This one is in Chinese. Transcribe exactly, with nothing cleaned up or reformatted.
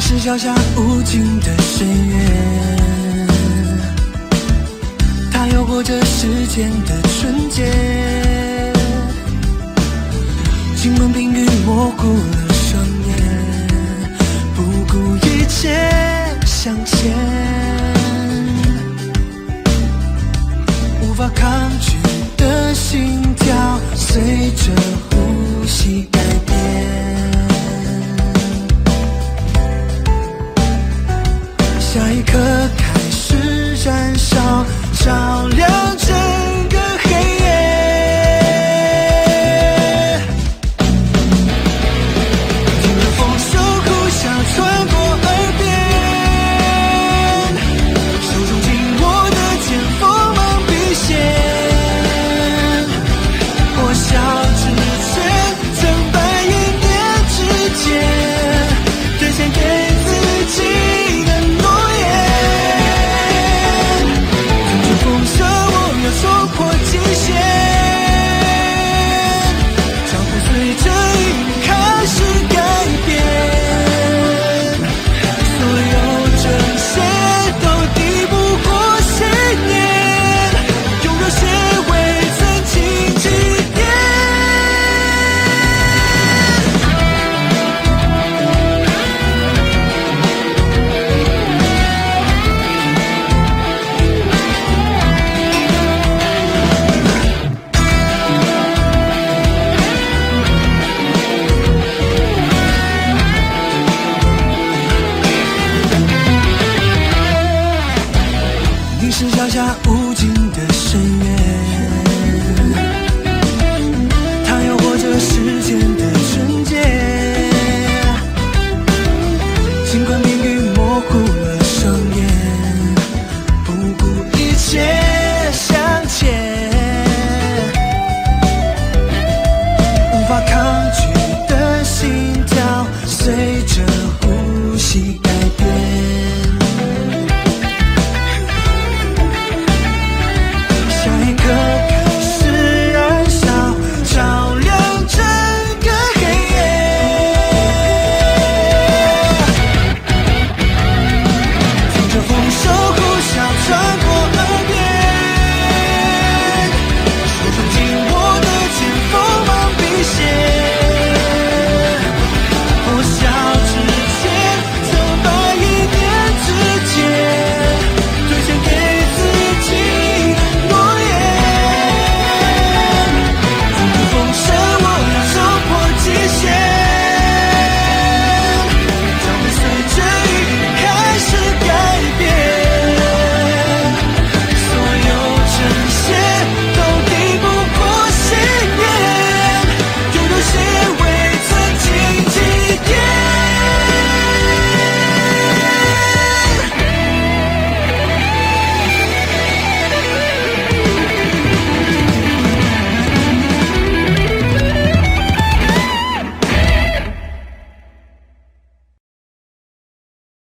是脚下无尽的深渊，它诱惑着时间的纯洁，惊梦冰雨模糊了双眼，不顾一切向前，无法抗拒的心跳随着呼吸改变，下一刻开始燃烧，照亮整个黑夜。听了风声呼啸穿过耳边，手中紧握的剑锋芒毕现，破晓之前，曾白云点之间，兑现给自己的诺言。冲破极限。